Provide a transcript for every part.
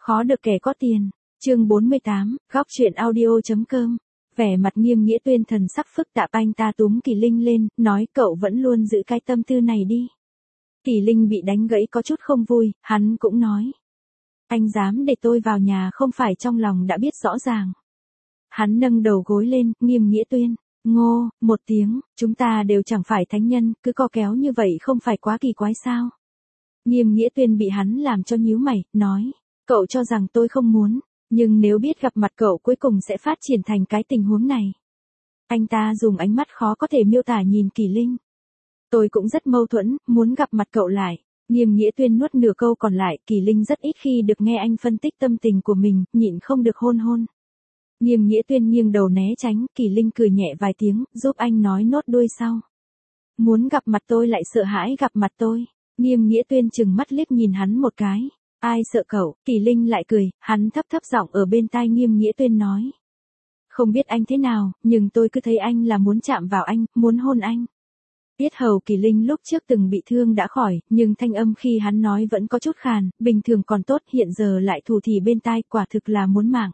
Khó được kẻ có tiền. Chương 48, góc truyện audio.com. Vẻ mặt Nghiêm Nghĩa Tuyên thần sắc phức tạp, anh ta túm Kỳ Linh lên, nói cậu vẫn luôn giữ cái tâm tư này đi. Kỳ Linh bị đánh gãy có chút không vui, hắn cũng nói. Anh dám để tôi vào nhà không phải trong lòng đã biết rõ ràng. Hắn nâng đầu gối lên, Nghiêm Nghĩa Tuyên. Ngô, một tiếng, chúng ta đều chẳng phải thánh nhân, cứ co kéo như vậy không phải quá kỳ quái sao? Nghiêm Nghĩa Tuyên bị hắn làm cho nhíu mày, nói. Cậu cho rằng tôi không muốn, nhưng nếu biết gặp mặt cậu cuối cùng sẽ phát triển thành cái tình huống này. Anh ta dùng ánh mắt khó có thể miêu tả nhìn Kỳ Linh. Tôi cũng rất mâu thuẫn, muốn gặp mặt cậu lại. Nghiêm Nghĩa Tuyên nuốt nửa câu còn lại, Kỳ Linh rất ít khi được nghe anh phân tích tâm tình của mình, nhịn không được hôn hôn. Nghiêm Nghĩa Tuyên nghiêng đầu né tránh, Kỳ Linh cười nhẹ vài tiếng, giúp anh nói nốt đuôi sau. Muốn gặp mặt tôi lại sợ hãi gặp mặt tôi. Nghiêm Nghĩa Tuyên chừng mắt liếc nhìn hắn một cái. Ai sợ cậu? Kỳ Linh lại cười, hắn thấp thấp giọng ở bên tai Nghiêm Nghĩa Tuyên nói. Không biết anh thế nào, nhưng tôi cứ thấy anh là muốn chạm vào anh, muốn hôn anh. Yết hầu Kỳ Linh lúc trước từng bị thương đã khỏi, nhưng thanh âm khi hắn nói vẫn có chút khàn, bình thường còn tốt, hiện giờ lại thủ thỉ bên tai, quả thực là muốn mạng.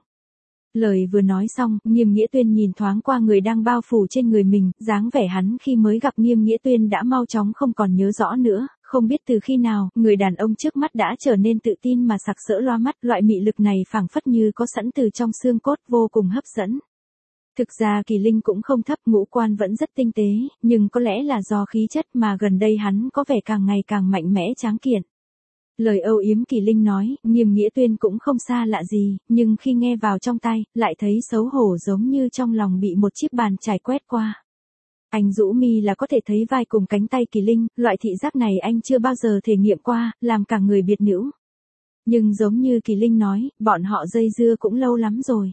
Lời vừa nói xong, Nghiêm Nghĩa Tuyên nhìn thoáng qua người đang bao phủ trên người mình, dáng vẻ hắn khi mới gặp Nghiêm Nghĩa Tuyên đã mau chóng không còn nhớ rõ nữa, không biết từ khi nào, người đàn ông trước mắt đã trở nên tự tin mà sặc sỡ loa mắt, loại mị lực này phảng phất như có sẵn từ trong xương cốt, vô cùng hấp dẫn. Thực ra Kỳ Linh cũng không thấp, ngũ quan vẫn rất tinh tế, nhưng có lẽ là do khí chất mà gần đây hắn có vẻ càng ngày càng mạnh mẽ tráng kiện. Lời âu yếm Kỳ Linh nói, Nghiêm Nghĩa Tuyên cũng không xa lạ gì, nhưng khi nghe vào trong tai, lại thấy xấu hổ giống như trong lòng bị một chiếc bàn chải quét qua. Anh rũ mi là có thể thấy vai cùng cánh tay Kỳ Linh, loại thị giác này anh chưa bao giờ thể nghiệm qua, làm cả người biệt nữ. Nhưng giống như Kỳ Linh nói, bọn họ dây dưa cũng lâu lắm rồi.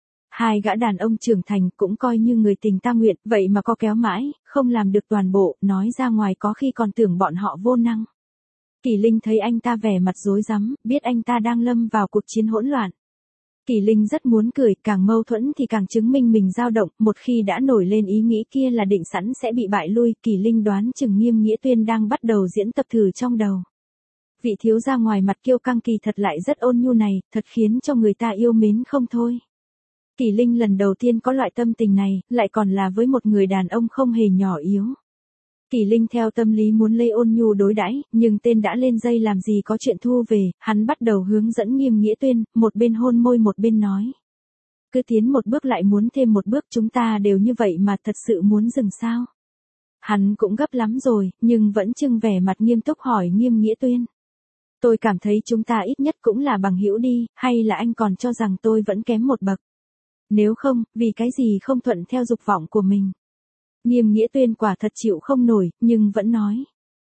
Hai gã đàn ông trưởng thành cũng coi như người tình ta nguyện, vậy mà co kéo mãi, không làm được toàn bộ, nói ra ngoài có khi còn tưởng bọn họ vô năng. Kỳ Linh thấy anh ta vẻ mặt rối rắm, biết anh ta đang lâm vào cuộc chiến hỗn loạn. Kỳ Linh rất muốn cười, càng mâu thuẫn thì càng chứng minh mình dao động, một khi đã nổi lên ý nghĩ kia là định sẵn sẽ bị bại lui, Kỳ Linh đoán chừng Nghiêm Nghĩa Tuyên đang bắt đầu diễn tập thử trong đầu. Vị thiếu gia ngoài mặt kiêu căng kỳ thật lại rất ôn nhu này, thật khiến cho người ta yêu mến không thôi. Kỳ Linh lần đầu tiên có loại tâm tình này, lại còn là với một người đàn ông không hề nhỏ yếu. Kỳ Linh theo tâm lý muốn lấy ôn nhu đối đãi, nhưng tên đã lên dây làm gì có chuyện thu về, hắn bắt đầu hướng dẫn Nghiêm Nghĩa Tuyên, một bên hôn môi một bên nói. Cứ tiến một bước lại muốn thêm một bước, chúng ta đều như vậy mà thật sự muốn dừng sao? Hắn cũng gấp lắm rồi, nhưng vẫn trưng vẻ mặt nghiêm túc hỏi Nghiêm Nghĩa Tuyên. Tôi cảm thấy chúng ta ít nhất cũng là bằng hữu đi, hay là anh còn cho rằng tôi vẫn kém một bậc? Nếu không, vì cái gì không thuận theo dục vọng của mình? Nghiêm Nghĩa Tuyên quả thật chịu không nổi, nhưng vẫn nói.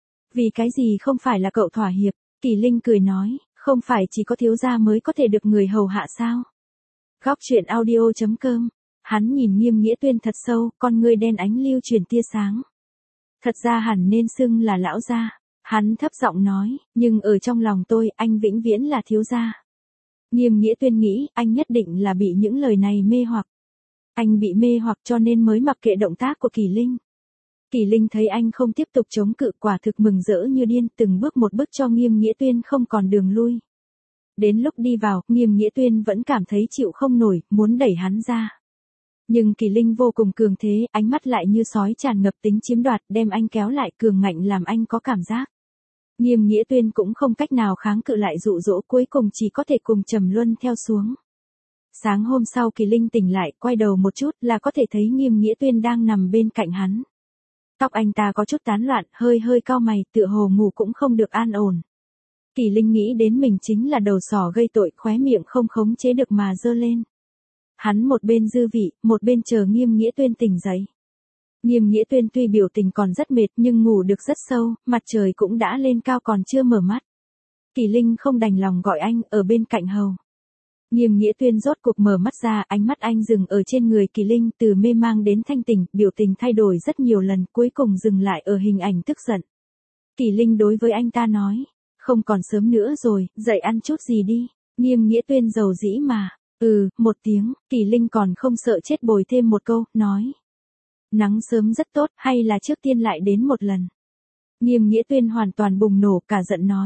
Vì cái gì không phải là cậu thỏa hiệp? Kỳ Linh cười nói, không phải chỉ có thiếu gia mới có thể được người hầu hạ sao? Góc truyện audio.com. Hắn nhìn Nghiêm Nghĩa Tuyên thật sâu, con ngươi đen ánh lưu truyền tia sáng. Thật ra hẳn nên xưng là lão gia. Hắn thấp giọng nói, nhưng ở trong lòng tôi, anh vĩnh viễn là thiếu gia. Nghiêm Nghĩa Tuyên nghĩ, anh nhất định là bị những lời này mê hoặc. Anh bị mê hoặc cho nên mới mặc kệ động tác của Kỳ Linh. Kỳ Linh thấy anh không tiếp tục chống cự, quả thực mừng rỡ như điên, từng bước một bước cho Nghiêm Nghĩa Tuyên không còn đường lui. Đến lúc đi vào, Nghiêm Nghĩa Tuyên vẫn cảm thấy chịu không nổi, muốn đẩy hắn ra. Nhưng Kỳ Linh vô cùng cường thế, ánh mắt lại như sói tràn ngập tính chiếm đoạt, đem anh kéo lại cường ngạnh làm anh có cảm giác. Nghiêm Nghĩa Tuyên cũng không cách nào kháng cự lại dụ dỗ, cuối cùng chỉ có thể cùng trầm luân theo xuống. Sáng hôm sau Kỳ Linh tỉnh lại, quay đầu một chút là có thể thấy Nghiêm Nghĩa Tuyên đang nằm bên cạnh hắn. Tóc anh ta có chút tán loạn, hơi cau mày, tựa hồ ngủ cũng không được an ổn. Kỳ Linh nghĩ đến mình chính là đầu sỏ gây tội, khóe miệng không khống chế được mà giơ lên. Hắn một bên dư vị, một bên chờ Nghiêm Nghĩa Tuyên tỉnh dậy. Nghiêm Nghĩa Tuyên tuy biểu tình còn rất mệt nhưng ngủ được rất sâu, mặt trời cũng đã lên cao còn chưa mở mắt. Kỳ Linh không đành lòng gọi anh, ở bên cạnh hầu. Nghiêm Nghĩa Tuyên rốt cuộc mở mắt ra, ánh mắt anh dừng ở trên người Kỳ Linh, từ mê mang đến thanh tỉnh, biểu tình thay đổi rất nhiều lần, cuối cùng dừng lại ở hình ảnh tức giận. Kỳ Linh đối với anh ta nói, không còn sớm nữa rồi, dậy ăn chút gì đi. Nghiêm Nghĩa Tuyên dầu dĩ mà, một tiếng, Kỳ Linh còn không sợ chết bồi thêm một câu, nói. Nắng sớm rất tốt, hay là trước tiên lại đến một lần. Nghiêm Nghĩa Tuyên hoàn toàn bùng nổ, cả giận nói.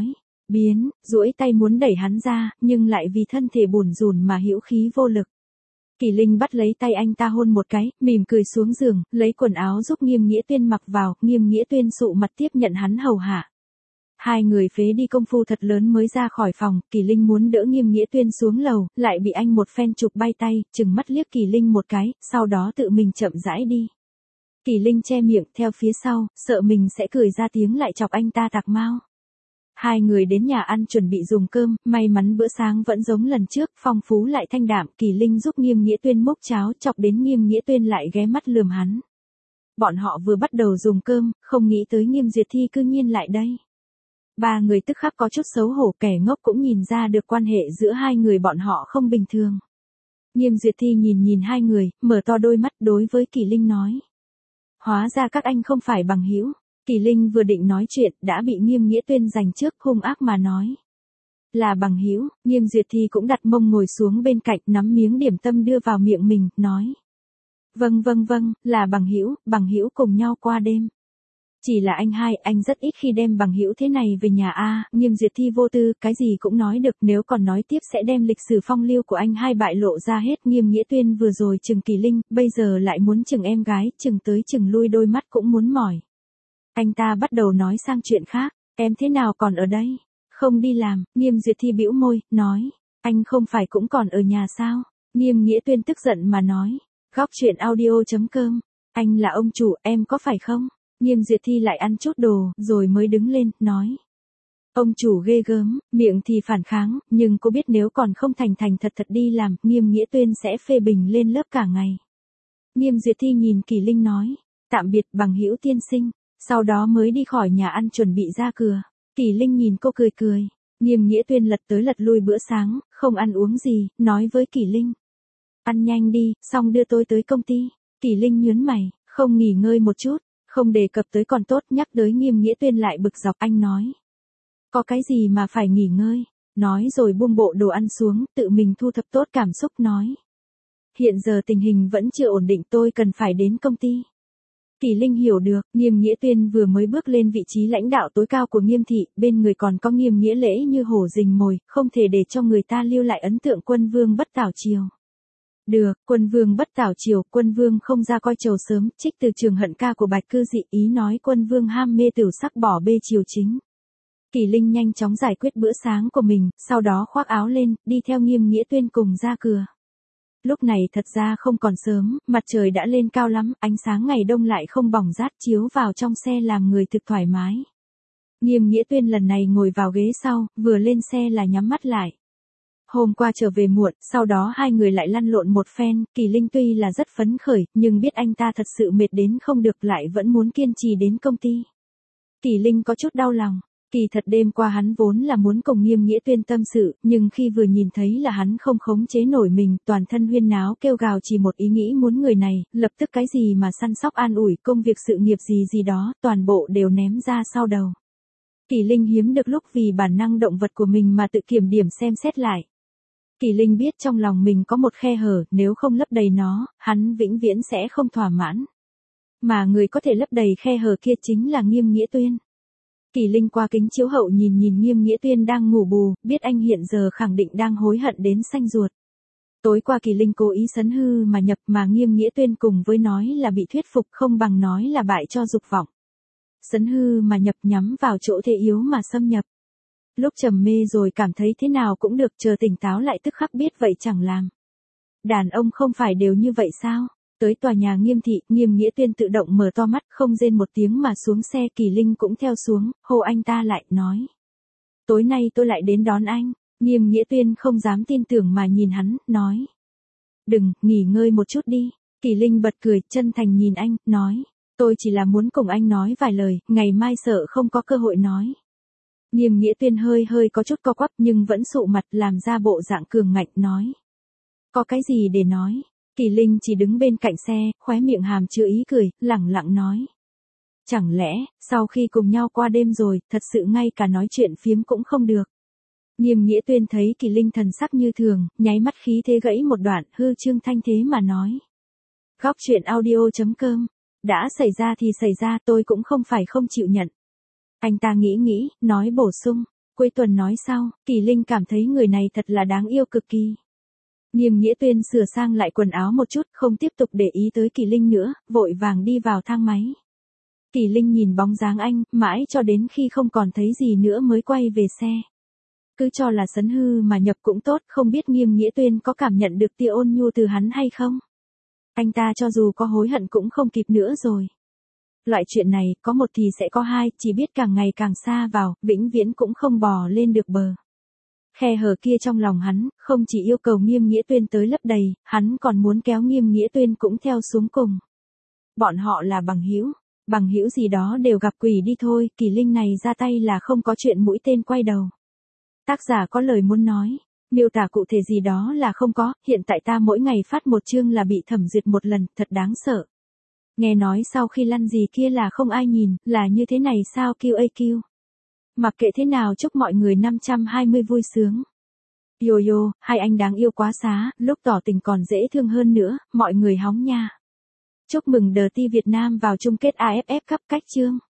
biến, duỗi tay muốn đẩy hắn ra, nhưng lại vì thân thể bủn rủn mà hữu khí vô lực. Kỳ Linh bắt lấy tay anh ta hôn một cái, mỉm cười xuống giường, lấy quần áo giúp Nghiêm Nghĩa Tuyên mặc vào, Nghiêm Nghĩa Tuyên sụ mặt tiếp nhận hắn hầu hạ. Hai người phế đi công phu thật lớn mới ra khỏi phòng, Kỳ Linh muốn đỡ Nghiêm Nghĩa Tuyên xuống lầu, lại bị anh một phen chụp bay tay, chừng mắt liếc Kỳ Linh một cái, sau đó tự mình chậm rãi đi. Kỳ Linh che miệng theo phía sau, sợ mình sẽ cười ra tiếng lại chọc anh ta tạc mau. Hai người đến nhà ăn chuẩn bị dùng cơm, may mắn bữa sáng vẫn giống lần trước, phong phú lại thanh đạm, Kỳ Linh giúp Nghiêm Nghĩa Tuyên múc cháo, chọc đến Nghiêm Nghĩa Tuyên lại ghé mắt lườm hắn. Bọn họ vừa bắt đầu dùng cơm, không nghĩ tới Nghiêm Duyệt Thi cư nhiên lại đây. Ba người tức khắc có chút xấu hổ, kẻ ngốc cũng nhìn ra được quan hệ giữa hai người bọn họ không bình thường. Nghiêm Duyệt Thi nhìn hai người, mở to đôi mắt đối với Kỳ Linh nói. Hóa ra các anh không phải bằng hữu. Kỳ Linh vừa định nói chuyện, đã bị Nghiêm Nghĩa Tuyên giành trước, hung ác mà nói. Là bằng hữu. Nghiêm Duyệt Thi cũng đặt mông ngồi xuống bên cạnh, nắm miếng điểm tâm đưa vào miệng mình, nói. Vâng, là bằng hữu cùng nhau qua đêm. Chỉ là anh rất ít khi đem bằng hữu thế này về nhà a. Nghiêm Duyệt Thi vô tư, cái gì cũng nói được, nếu còn nói tiếp sẽ đem lịch sử phong lưu của anh hai bại lộ ra hết. Nghiêm Nghĩa Tuyên vừa rồi chừng Kỳ Linh, bây giờ lại muốn chừng em gái, chừng tới chừng lui đôi mắt cũng muốn mỏi. Anh ta bắt đầu nói sang chuyện khác, em thế nào còn ở đây? Không đi làm. Nghiêm Duyệt Thi bĩu môi, nói, anh không phải cũng còn ở nhà sao? Nghiêm Nghĩa Tuyên tức giận mà nói, góc chuyện audio.com, anh là ông chủ, em có phải không? Nghiêm Duyệt Thi lại ăn chút đồ, rồi mới đứng lên, nói. Ông chủ ghê gớm, miệng thì phản kháng, nhưng cô biết nếu còn không thành thật đi làm, Nghiêm Nghĩa Tuyên sẽ phê bình lên lớp cả ngày. Nghiêm Duyệt Thi nhìn Kỳ Linh nói, tạm biệt bằng hữu tiên sinh, sau đó mới đi khỏi nhà ăn chuẩn bị ra cửa. Kỳ Linh nhìn cô cười. Nghiêm Nghĩa Tuyên lật tới lật lui bữa sáng, không ăn uống gì, nói với Kỳ Linh. Ăn nhanh đi, xong đưa tôi tới công ty. Kỳ Linh nhớn mày, không nghỉ ngơi một chút. Không đề cập tới còn tốt, nhắc tới Nghiêm Nghĩa Tuyên lại bực dọc, anh nói. Có cái gì mà phải nghỉ ngơi? Nói rồi buông bộ đồ ăn xuống, tự mình thu thập tốt cảm xúc nói. Hiện giờ tình hình vẫn chưa ổn định, tôi cần phải đến công ty. Kỳ Linh hiểu được, Nghiêm Nghĩa Tuyên vừa mới bước lên vị trí lãnh đạo tối cao của Nghiêm thị, bên người còn có Nghiêm Nghĩa Lễ như hổ rình mồi, không thể để cho người ta lưu lại ấn tượng quân vương bất tảo triều. Được, quân vương bất tảo triều, quân vương không ra coi trầu sớm, trích từ Trường Hận ca của Bạch Cư Dị, ý nói quân vương ham mê tửu sắc bỏ bê triều chính. Kỳ Linh nhanh chóng giải quyết bữa sáng của mình, sau đó khoác áo lên, đi theo Nghiêm Nghĩa Tuyên cùng ra cửa. Lúc này thật ra không còn sớm, mặt trời đã lên cao lắm, ánh sáng ngày đông lại không bỏng rát chiếu vào trong xe làm người thực thoải mái. Nghiêm Nghĩa Tuyên lần này ngồi vào ghế sau, vừa lên xe là nhắm mắt lại. Hôm qua trở về muộn, sau đó hai người lại lăn lộn một phen, Kỳ Linh tuy là rất phấn khởi, nhưng biết anh ta thật sự mệt đến không được lại vẫn muốn kiên trì đến công ty. Kỳ Linh có chút đau lòng. Kỳ thật đêm qua hắn vốn là muốn cùng Nghiêm Nghĩa Tuyên tâm sự, nhưng khi vừa nhìn thấy là hắn không khống chế nổi mình, toàn thân huyên náo kêu gào chỉ một ý nghĩ muốn người này, lập tức cái gì mà săn sóc an ủi, công việc sự nghiệp gì đó, toàn bộ đều ném ra sau đầu. Kỳ Linh hiếm được lúc vì bản năng động vật của mình mà tự kiểm điểm xem xét lại. Kỳ Linh biết trong lòng mình có một khe hở, nếu không lấp đầy nó, hắn vĩnh viễn sẽ không thỏa mãn. Mà người có thể lấp đầy khe hở kia chính là Nghiêm Nghĩa Tuyên. Kỳ Linh qua kính chiếu hậu nhìn Nghiêm Nghĩa Tuyên đang ngủ bù, biết anh hiện giờ khẳng định đang hối hận đến xanh ruột. Tối qua Kỳ Linh cố ý sấn hư mà nhập, mà Nghiêm Nghĩa Tuyên cùng với nói là bị thuyết phục không bằng nói là bại cho dục vọng. Sấn hư mà nhập nhắm vào chỗ thế yếu mà xâm nhập. Lúc trầm mê rồi cảm thấy thế nào cũng được, chờ tỉnh táo lại tức khắc biết vậy chẳng làm. Đàn ông không phải đều như vậy sao? Tới tòa nhà Nghiêm thị, Nghiêm Nghĩa Tuyên tự động mở to mắt, không rên một tiếng mà xuống xe, Kỳ Linh cũng theo xuống, hô anh ta lại, nói. Tối nay tôi lại đến đón anh. Nghiêm Nghĩa Tuyên không dám tin tưởng mà nhìn hắn, nói. Đừng, nghỉ ngơi một chút đi. Kỳ Linh bật cười, chân thành nhìn anh, nói. Tôi chỉ là muốn cùng anh nói vài lời, ngày mai sợ không có cơ hội nói. Nghiêm Nghĩa Tuyên hơi có chút co quắp nhưng vẫn sụ mặt làm ra bộ dạng cường ngạnh, nói. Có cái gì để nói? Kỳ Linh chỉ đứng bên cạnh xe, khóe miệng hàm chứa ý cười, lẳng lặng nói. Chẳng lẽ, sau khi cùng nhau qua đêm rồi, thật sự ngay cả nói chuyện phiếm cũng không được. Nghiêm Nghĩa Tuyên thấy Kỳ Linh thần sắc như thường, nháy mắt khí thế gãy một đoạn, hư trương thanh thế mà nói. Góc chuyện audio.com, đã xảy ra thì xảy ra, tôi cũng không phải không chịu nhận. Anh ta nghĩ, nói bổ sung. Cuối tuần nói sau, Kỳ Linh cảm thấy người này thật là đáng yêu cực kỳ. Nghiêm Nghĩa Tuyên sửa sang lại quần áo một chút, không tiếp tục để ý tới Kỳ Linh nữa, vội vàng đi vào thang máy. Kỳ Linh nhìn bóng dáng anh, mãi cho đến khi không còn thấy gì nữa mới quay về xe. Cứ cho là sấn hư mà nhập cũng tốt, không biết Nghiêm Nghĩa Tuyên có cảm nhận được tia ôn nhu từ hắn hay không? Anh ta cho dù có hối hận cũng không kịp nữa rồi. Loại chuyện này, có một thì sẽ có hai, chỉ biết càng ngày càng xa vào, vĩnh viễn cũng không bò lên được bờ. Khe hở kia trong lòng hắn, không chỉ yêu cầu Nghiêm Nghĩa Tuyên tới lấp đầy, hắn còn muốn kéo Nghiêm Nghĩa Tuyên cũng theo xuống cùng. Bọn họ là bằng hữu gì đó đều gặp quỷ đi thôi, Kỳ Linh này ra tay là không có chuyện mũi tên quay đầu. Tác giả có lời muốn nói, miêu tả cụ thể gì đó là không có, hiện tại ta mỗi ngày phát một chương là bị thẩm duyệt một lần, thật đáng sợ. Nghe nói sau khi lăn gì kia là không ai nhìn, là như thế này sao QAQ. Mặc kệ thế nào chúc mọi người 520 vui sướng. Yo yo, hai anh đáng yêu quá xá, lúc tỏ tình còn dễ thương hơn nữa, mọi người hóng nha. Chúc mừng The Ti Việt Nam vào chung kết AFF Cup cách chương.